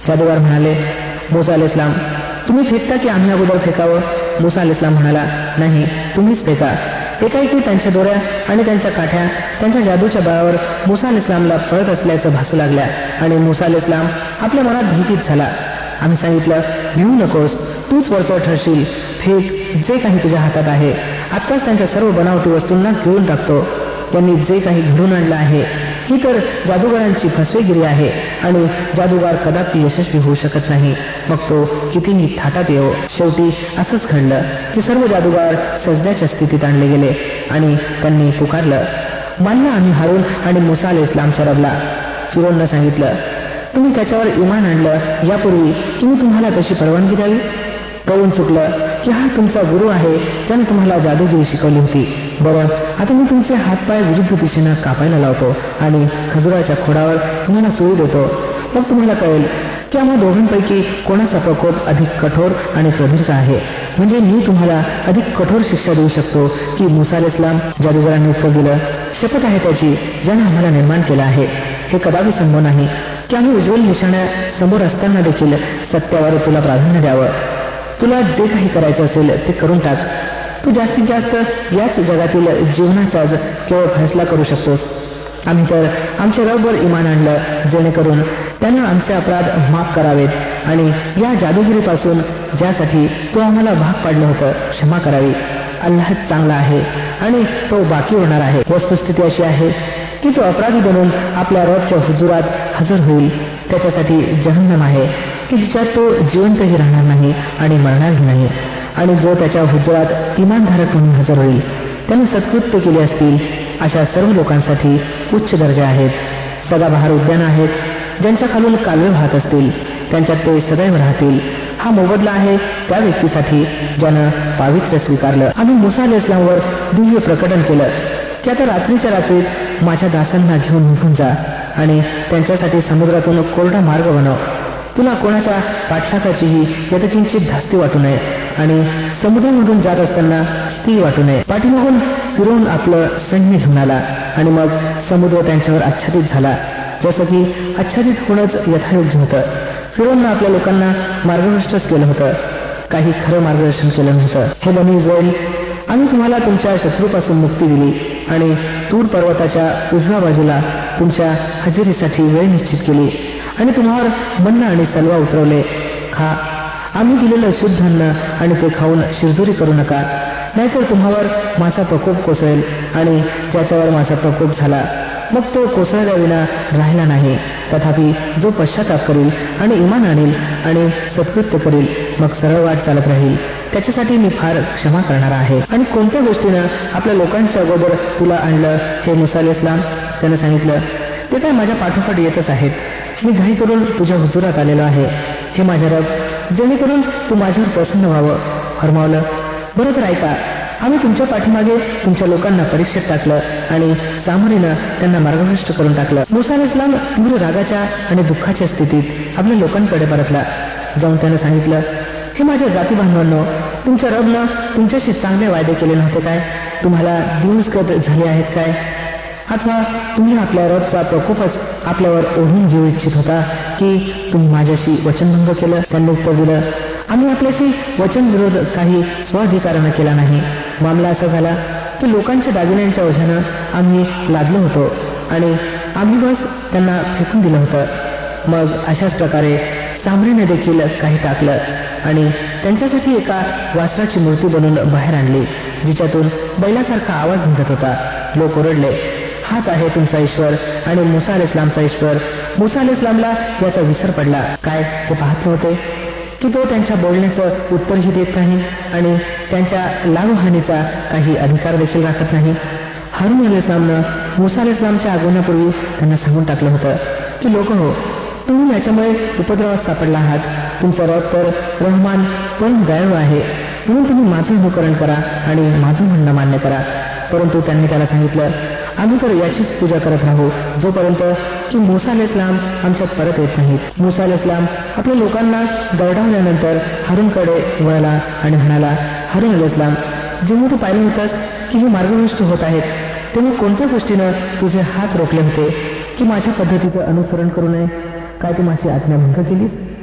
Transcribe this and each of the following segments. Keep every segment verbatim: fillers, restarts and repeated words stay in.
जादूगार म्हणाले, मूसा अलैहिस्सलाम, तुम्ही फेकता की आम्ही अगोदर फेकावं? मूसा अलैहिस्सलाम म्हणाला, नाही, तुम्हीच फेका. एकाएकी त्यांच्या दोऱ्या आणि त्यांच्या काठ्या त्यांच्या जादूच्या बळावर मूसा अलैहिस्सलामला पळत असल्याचं भासू लागल्या आणि मूसा अलैहिस्सलाम आपल्या मनात भीतीत झाला. आम्ही सांगितलं, भिवू नकोस, तूच वरचढ ठरशील, फेक जे काही तुझ्या हातात आहे. आत्ताच त्यांच्या सर्व बनावटी वस्तूंना गिळून टाकतो. त्यांनी जे काही घडून आणलं आहे ही तर जादूगारांची फसवेगिरी आहे आणि जादूगार कदापि यशस्वी होऊ शकत नाही, मग तो कितीही थाटात येवो. शेवटी असंच घडलं की सर्व जादूगार सजद्याच्या स्थितीत आणले गेले आणि त्यांनी पुकारलं, मानलं आम्ही हारून आणि मूसा अलैहिस्सलामच्या रबला. फिरोननं सांगितलं, तुम्ही त्याच्यावर इमान आणलं यापूर्वी की मी तुम्हाला तशी परवानगी द्यावी? कळून चुकलं की हा तुमचा गुरु आहे ज्याने तुम्हाला जादूगिरी शिकवली होती. बरं, आता मी तुमचे हातपाय विरुद्ध दिशेनं कापायला लावतो आणि खजुराच्या खोडावर तुम्हाला सुई देतो. मग तुम्हाला कळेल की आम्हा दोघांपैकी कोणाचा प्रकोप अधिक कठोर आणि प्रदीर्घ आहे. म्हणजे मी तुम्हाला अधिक कठोर शिक्षा देऊ शकतो की मूसा अलैहिस्सलाम? जादूगारांनी उत्तर दिलं, शपथ आहे त्याची ज्याने आम्हाला निर्माण केलं आहे, हे कदापि संभव नाही की आम्ही उज्ज्वल निशाण्या समोर असताना देखील सत्यावर तुला प्राधान्य द्यावं. तुला जे काही करायचं असेल ते करून टाक. तू जास्तीत जास्त याच जगातील जीवनाचाच केवळ फैसला करू शकतोस. आम्ही तर आमच्या रबवर इमान आणलं जेणेकरून त्यानं आमचे अपराध माफ करावेत आणि या जादूगिरीपासून ज्यासाठी तो आम्हाला भाग पाडलं होतं क्षमा करावी. अल्लाह चांगला आहे आणि तो बाकी होणार आहे. वस्तुस्थिती अशी आहे की तो अपराधी बनून आपल्या रबच्या हुजुरात हजर होईल. त्याच्यासाठी जहन्नम आहे की जिच्यात तो जिवंतही राहणार नाही आणि मरणारही नाही. आणि जो त्याच्या हुजुरात इमानधारक म्हणून हजर होईल त्याने सत्कृत्य केली असतील अशा सर्व लोकांसाठी उच्च दर्जा आहेत. सदाबहार उद्यानं आहेत ज्यांच्या खालून कालवे वाहत असतील, त्यांच्यात ते सदैव राहतील. हा मोबदला आहे त्या व्यक्तीसाठी ज्यानं पावित्र्य स्वीकारलं. आम्ही मूसा अलैहिस्सलामवर दिव्य प्रकटन केलं की आता रात्रीच्या रात्रीत माझ्या दासांना घेऊन निघून जा आणि त्यांच्यासाठी समुद्रातून कोरडा मार्ग बनव. तुला कोणाच्या पाठलागाचीही यथकिंचित धास्ती वाटू नये आणि समुद्रामधून जात असताना स्थिर वाटू नये. पाठीमागून फिरवून आपलं सैन्य घेऊन आला आणि मग समुद्र त्यांच्यावर आच्छादित झाला जसं की आच्छादित होणंच यथायोग्य होतं. फिरवून आपल्या लोकांना मार्गभ्रष्टच केलं होतं, काही खरं मार्गदर्शन केलं नव्हतं. हे बनी इस्राईल, आम्ही तुम्हाला तुमच्या शत्रूपासून मुक्ती दिली आणि तूर पर्वताच्या उजव्या बाजूला तुमच्या हजेरीसाठी वेळ निश्चित केली आणि तुम्हावर मन्ना आणि सलवा उतरवले. खा, आम्ही दिलेलं शुद्ध अन्न आणि ते खाऊन शिरजोरी करू नका, नाहीतर तुम्हावर माझा प्रकोप कोसळेल आणि ज्याच्यावर माझा प्रकोप झाला मग तो कोसळल्याविना राहिला नाही. तथापि जो पश्चाताप करील आणि इमान आणील आणि सत्कृत्य करील मग सरळ वाट चालत राहील त्याच्यासाठी मी फार क्षमा करणार आहे. आणि कोणत्या गोष्टीनं आपल्या लोकांच्या अगोदर तुला आणलं हे मूसा अलैहिस्सलाम? त्यानं सांगितलं, ते काय माझ्या पाठोपाठ येतच आहेत. मी घाई करून तुझ्या हुजुरात आलेलो आहे हे माझ्या रब, जेणेकरून तू माझ्यावर प्रसन्न व्हावं. फरमावलं, बरं तर ऐका, आम्ही तुमच्या पाठीमागे तुमच्या लोकांना परीक्षेत टाकलं आणि सामरीनं त्यांना मार्गभ्रष्ट करून टाकलं. मूसा अलैहिस्सलाम तीव्र रागाच्या आणि दुःखाच्या स्थितीत आपल्या लोकांकडे परतला. जाऊन त्यानं सांगितलं, हे माझ्या जाती बांधवांनो, तुमच्या रबनं तुमच्याशी चांगले वायदे केले नव्हते काय? तुम्हाला दिवसगत झाले आहेत काय? अथवा तुम्ही आपल्या रबचा प्रकोपच आपल्यावर ओढून घेऊ इच्छित होता की तुम्ही माझ्याशी वचनभंग केलं? त्यांनी उत्तर दिलं, आम्ही आपल्याशी वचनविरोध काही स्वाधिकारानं केला नाही. मामला असा झाला की लोकांच्या दागिन्यांच्या ओझ्यानं आम्ही लादलो होतो आणि आम्ही बस त्यांना फेकून दिलं होतं. मग अशाच प्रकारे सामरीने देखील काही टाकलं आणि त्यांच्यासाठी एका वासराची मूर्ती बनवून बाहेर आणली जिच्यातून बैलासारखा आवाज निघत होता. लोक ओरडले, हाच आहे तुमचा ईश्वर आणि मूसा अलैहिस्सलामचा ईश्वर. मूसा अलैहिस्सलामला याचा विसर पडला. काय ते पाहत नव्हते की तो त्यांच्या बोलण्याचं उत्तरही देत नाही आणि त्यांच्या लावहानीचा काही अधिकार देखील राखत नाही? हारून अलैहिस्सलामनं मूसा अलैहिस्सलामच्या आगमनापूर्वी त्यांना सांगून टाकलं होतं की लोक हो, तुम्ही याच्यामुळे उपद्रवात सापडला आहात. तुमचा रब तर रहमान पण दयाळू आहे, म्हणून तुम्ही माझं अनुकरण करा आणि माझं म्हणणं मान्य करा. परंतु त्यांनी त्याला सांगितलं, आम्ही तर याचीच पूजा करत राहू जोपर्यंत की मूसा अलैहिस्सलाम आमच्यात परत येत नाहीत. मूसा अलैहिस्सलाम आपल्या लोकांना दरडावल्यानंतर हारूनकडे वळला आणि म्हणाला, हारून अलैहिस्सलाम, जेव्हा तू पाहिलं होतंस की हे मार्गभ्रष्ट होत आहेत तेव्हा कोणत्या गोष्टीनं तुझे हात रोखले होते की माझ्या पद्धतीचं अनुसरण करू नये? काय तू माझी आज्ञा भंग केलीस?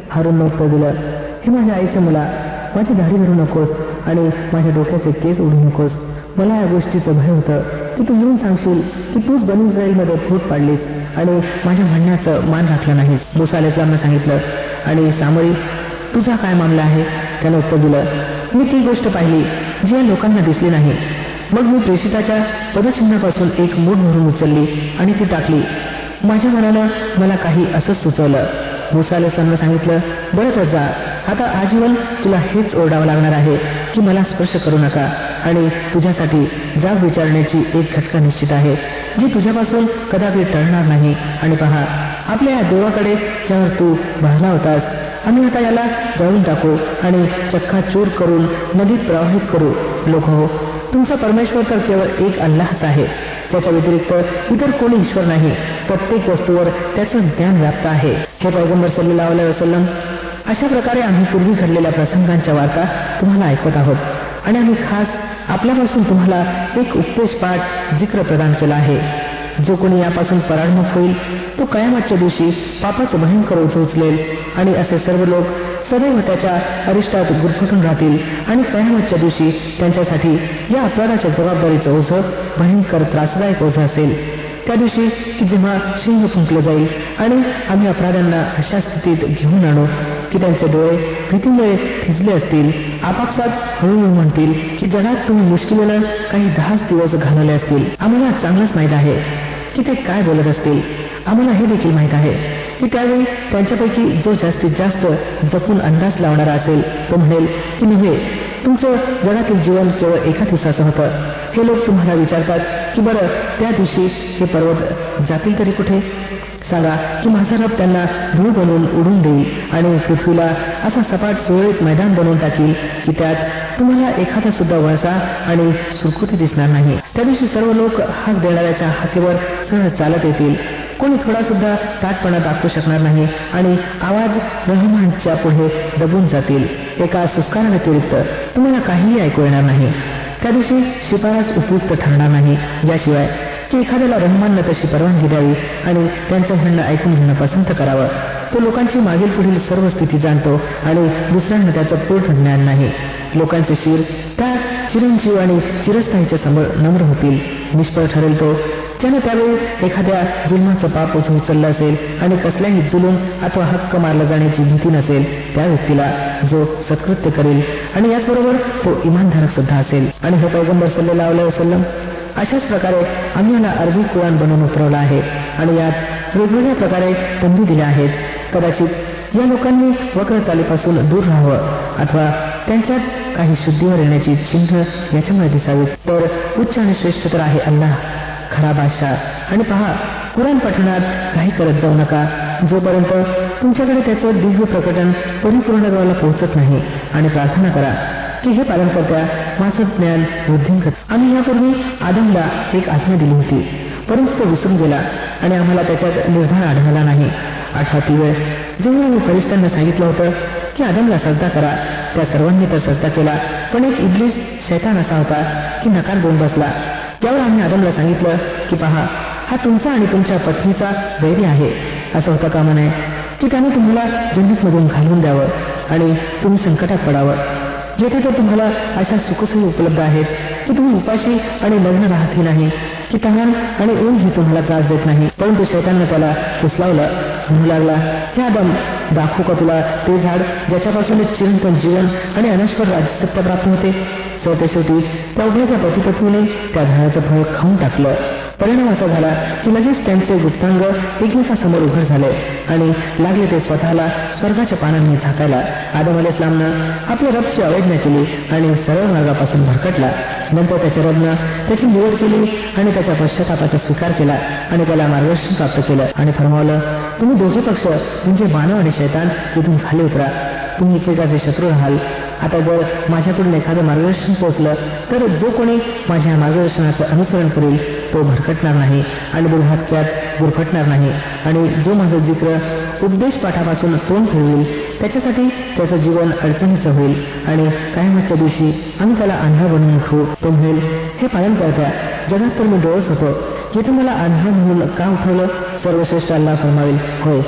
हारूननं उत्तर दिलं, हे माझ्या आईच्या मुला, माझी दाढी धरू नकोस आणि माझ्या डोक्याचे केस ओढू नकोस. मला या गोष्टीचं भय होतं की तू येऊन सांगशील की तूच बनी इस्राईलमध्ये फूट पाडलीस आणि माझ्या म्हणण्याचं मान राखलं नाहीस. मूसा अलैहिस्सलामनं सांगितलं, आणि सामरी, तुझा काय मामला आहे? त्यानं उत्तर दिलं, मी ती गोष्ट पाहिली जी या लोकांना दिसली नाही. मग मी प्रेषिताच्या पदचिन्हापासून एक मूठ भरून उचलली आणि ती टाकली. माझ्या मनानं मला काही असंच सुचवलं. मूसा अलैहिस्सलामनं सांगितलं, बरं तर जा, आता आजीवन तुला हेच ओरडावं लागणार आहे की मला स्पर्श करू नका, आणि तुझ्यासाठी जाब विचारण्याची एक घटका निश्चित आहे जी तुझ्यापासून कदापि टळणार नाही. आणि पहा, आपल्या या देवाकडे ज्यावर तू बहला होतास, आम्ही आता याला जळून टाकू आणि चक्का चूर करून नदीत प्रवाहित करू. लोक हो, तुमचा परमेश्वर तर केवळ एक अल्लाहच आहे, त्याच्या व्यतिरिक्त इतर कोणी ईश्वर नाही. प्रत्येक वस्तूवर त्याचं ज्ञान व्याप्त आहे. हे पैगंबर सल्लल्लाहु अलैहि वसल्लम, अशा प्रकारे आम्ही पूर्वी घडलेल्या प्रसंगांच्या वार्ता तुम्हाला ऐकवत आहोत, आणि आम्ही खास आपल्यापासून तुम्हाला एक उपदेशपाठ जिक्र प्रदान केला आहे. जो कोणी यापासून पराडमुख होईल तो कयामतच्या दिवशी पापाचं भयंकर ओझं उचलेल, आणि असे सर्व लोक सदैव त्याच्या अरिष्टात गुरफटून राहतील, आणि कयामतच्या दिवशी त्यांच्यासाठी या अपराधाच्या जबाबदारीचं ओझं भयंकर त्रासदायक ओझं असेल. त्या दिवशी की जेव्हा शिंग फुंकलं जाईल आणि आम्ही अपराध्यांना अशा स्थितीत घेऊन आणू की त्यांचे डोळे भीतीमुळे थिजले असतील, आपापसात हळूहळू म्हणतील की जगात तुम्ही मुश्किलीनं काही दहाच दिवस घालवले असतील. आम्हाला चांगलंच माहीत आहे की ते काय बोलत असतील. आम्हाला हे देखील माहीत आहे की त्यावेळी त्यांच्यापैकी जो जास्तीत जास्त जपून अंदाज लावणारा असेल तो म्हणेल की नव्हे, तुमचं जगातील जीवन केवळ एका दिवसाचं होतं. हे लोक तुम्हाला विचारतात की बरं त्या दिवशी हे पर्वत जातील तरी कुठे? सांगा की माझा रब त्यांना धूळ बनवून उडून देईल आणि पृथ्वीला असा सपाट सुरळीत मैदान बनवून टाकील की त्यात तुम्हाला एखादा सुद्धा वळसा आणि सुरकुती दिसणार नाही. त्या दिवशी सर्व लोक हाक देणाऱ्याच्या हाकेवर सहज चालत येतील. कोणी थोडा सुद्धा ताटपणा दाखवू शकणार नाही आणि आवाज रहमानच्या पुढे दबून जातील. एका सुस्काराव्यतिरिक्त तुम्हाला काहीही ऐकू येणार नाही. त्या दिवशी शिफारस उपयुक्त ठरणार नाही, याशिवाय की एखाद्याला रहमाननं तशी परवानगी द्यावी आणि त्यांचं म्हणणं ऐकून घेणं पसंत करावं. तो लोकांची मागील पुढील सर्व स्थिती जाणतो आणि दुसऱ्यांना त्याचं पूर्ण ज्ञान नाही. लोकांचे शिर त्या चिरंजीव आणि चिरस्थायीच्या समोर नम्र होतील. निष्फळ ठरेल तो ज्यानं त्यावेळी एखाद्या जुलमाचं पाप उचललं असेल आणि कसल्याही जुलूम अथवा हक्क मारला जाण्याची भीती नसेल त्या व्यक्तीला जो सत्कृत्य करेल, आणि याचबरोबर तो इमानधारक सुद्धा असेल. आणि हे पैगंबर सल्लल्लाहु अलैहि वसल्लम, अशाच प्रकारे आम्ही याला अरबी कुराण बनवून उतरवला आहे आणि यात वेगवेगळ्या प्रकारे तंबी दिल्या आहेत. कदाचित या लोकांनी वक्र चालीपासून दूर राहावं अथवा त्यांच्यात काही शुद्धीवर येण्याची चिन्ह याच्यामुळे दिसावीत. तर उच्च आणि श्रेष्ठ तर आहे अल्लाह, खरा बादशाह. आणि पहा, कुराण पठणात काही करत जाऊ नका जोपर्यंत तुमच्याकडे त्याचं दिव्य प्रकटन परिपूर्णत्वाला पोहोचत नाही, आणि प्रार्थना करा की हे पालन करत्या माझं ज्ञान वृद्धिंकर. आम्ही यापूर्वी आदमला एक आज्ञा दिली होती, परंतु तो विसरून गेला आणि आम्हाला त्याच्यात निर्धार आढळला नाही. आठवा ती वेळ जेव्हा आम्ही फरिश्त्यांना सांगितलं होतं की आदमला सजदा करा, त्या सर्वांनी तर सजदा केला, पण एक इब्लीस शैतान असा होता की नकार देऊन बसला. त्यावर आम्ही आदमला सांगितलं की पहा, हा तुमचा आणि तुमच्या पत्नीचा वैरी आहे. असं होतं कामा नये की त्याने तुम्हाला जन्नतमधून घालवून द्यावं आणि तुम्ही संकटात पडावं. जेथे तर तुम्हाला अशा सुखसोयी उपलब्ध आहेत की तुम्ही उपाशी आणि लग्न राहतही नाही, की तहान आणि ऊनही तुम्हाला त्रास देत नाही. परंतु शैताननं त्याला फुसलावलं. म्हणू लागला, हे आदम, दाखवू का तुला ते झाड ज्याच्यापासून एक चिरंतन जीवन आणि अनश्वर राज्यसत्ता प्राप्त होते? तर शेवटी त्या उभयच्या पतीपत्नीने त्या झाडाचं फळ खाऊन टाकलं. परिणाम असा झाला की लगेच त्यांचे गुप्तांग एकमेकांसमोर उघड झाले आणि लागले ते स्वतःला स्वर्गाच्या पानांनी झाकायला. आदम अलैहिस्सलामनं आपल्या रबची अवज्ञा केली आणि सरळ मार्गापासून भरकटला. नंतर त्याच्या रबनं त्याची निवड केली आणि त्याच्या पश्चातापाचा स्वीकार केला आणि त्याला मार्गदर्शन प्राप्त केलं आणि फरमावलं, तुम्ही दोघे पक्ष म्हणजे मानव आणि शैतान इथून खाली उतरा, तुम्ही एकमेकाचे शत्रू राहाल. आता जर माझ्याकडून एखादं मार्गदर्शन पोहोचलं तर जो कोणी माझ्या मार्गदर्शनाचं अनुसरण करेल तो भरकटणार नाही आणि दुर्भाग्यात गुरफटणार नाही. आणि जो माझं जिक्र उपदेश पाठापासून तोंड फिरवेल त्याच्यासाठी त्याचं जीवन अडचणीचं होईल आणि कायमतच्या दिवशी आम्ही त्याला आंधळा बनवून उठवू. तो म्हणेल, हे पालन करत्या, जगात तर मी डोळस होतो, येथे मला आंधळा म्हणून का उठवलं? सर्वश्रेष्ठ अल्लाह फरमावेल, होय,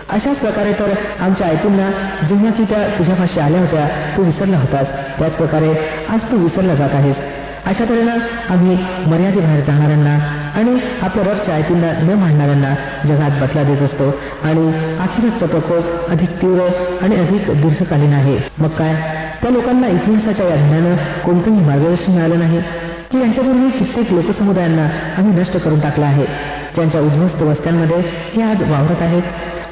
अशाच प्रकारे तर आमच्या आयतींना जेव्हा की त्या तुझ्यापाशी आल्या होत्या तू विसरला होतास, त्याच प्रकारे आज तू विसरला जात आहेस. अशा तऱ्हेनं आम्ही मर्यादेबाहेर जाणाऱ्यांना आणि आपल्या रबच्या आयतींना न मांडणाऱ्यांना जगात बदला देत असतो आणि अखेरचा प्रकोप अधिक तीव्र आणि अधिक दीर्घकालीन आहे. मग काय त्या लोकांना इतिहासाच्या या धड्यानं कोणतंही मार्गदर्शन मिळालं नाही की यांच्यापूर्वी कित्येक लोकसमुदायांना आम्ही नष्ट करून टाकला आहे, ज्यांच्या उद्ध्वस्त वस्त्यांमध्ये हे आज वावरत आहेत.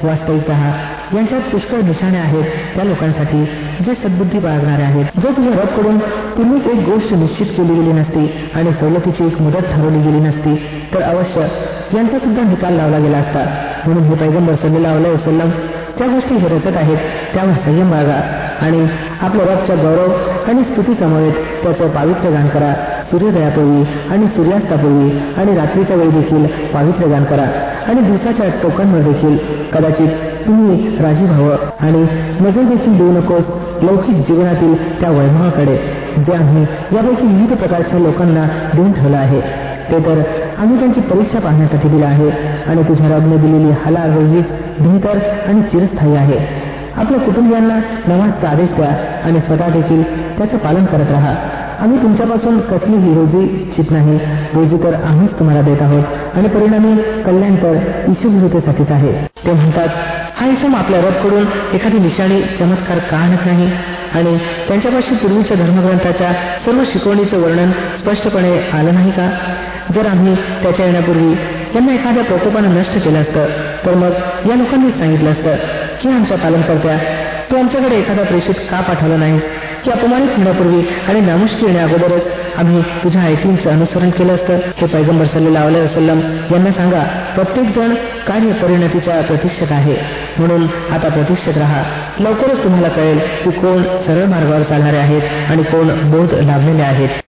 वास्तविकतः यांच्यात पुष्कळ निशाणे आहेत त्या लोकांसाठी जे सद्बुद्धी बाळगणारे आहेत. जर तुझ्या रबकडून पूर्वीच एक गोष्ट निश्चित केली गेली नसती आणि सवलतीची एक मुदत ठरवली गेली नसती तर अवश्य यांचा सुद्धा निकाल लावला गेला असता. म्हणून हे पैगंबर सल्लल्लाहु अलैहि वसल्लम ज्या गोष्टी हे रचत आहेत त्यावर संयम बाळगा आणि आपल्या रबच्या गौरव आणि स्तुती समवेत त्याचं पावित्र्य गान करा. सूर्योदयापूर्वी आणि सूर्यास्तापूर्वी आणि रात्रीच्या वेळी देखील पावित्र्य गान करा आणि दिवसाच्या टोकांवर देखील कदाचित तुम्ही राजी व्हावं आणि नजर देखील देऊ नकोस लौकिक जीवनातील त्या वैभवाकडे जे आम्ही यापैकी विविध प्रकारच्या लोकांना देऊन ठेवलं आहे. ते तर आम्ही त्यांची परीक्षा पाहण्यासाठी दिलं आहे आणि तुझ्या रबने दिलेली हलाल रोजी बेहतर आणि चिरस्थायी आहे. आपल्या कुटुंबियांना नमाजचा आदेश द्या आणि स्वतः देखील त्याचं पालन करत राहा. आम्ही तुमच्यापासून कसलीही रोजी इच्छित नाही. रोजी तर आम्हीच तुम्हाला देत आहोत आणि परिणामी कल्याण तर ईशुभूतेसाठीच आहे. ते म्हणतात, हा इसम आपल्या रबकडून एखादी निशाणी चमत्कार का आणत नाही आणि त्यांच्यापाशी पूर्वीच्या धर्मग्रंथाच्या सर्व शिकवणीचं वर्णन स्पष्टपणे आलं नाही का? जर आम्ही त्याच्या येण्यापूर्वी त्यांना एखाद्या प्रकोपानं नष्ट केलं असतं तर मग या लोकांनी सांगितलं असतं की आमच्या पालनकर्त्या तू आमच्याकडे एखादा प्रेषित का पाठवला नाहीस की अपमानित होण्यापूर्वी आणि नामुष्की येण्या अगोदरच आम्ही तुझ्या आयतींचं अनुसरण केलं असतं. हे पैगंबर सल्लल्लाहु अलैहि वसल्लम यांना सांगा, प्रत्येक जण कार्य परिणतीच्या प्रतिष्ठक आहे, म्हणून आता प्रतिष्ठक राहा. लवकरच तुम्हाला कळेल की कोण सरळ मार्गावर चालणारे आहेत आणि कोण बोध लाभलेले आहेत.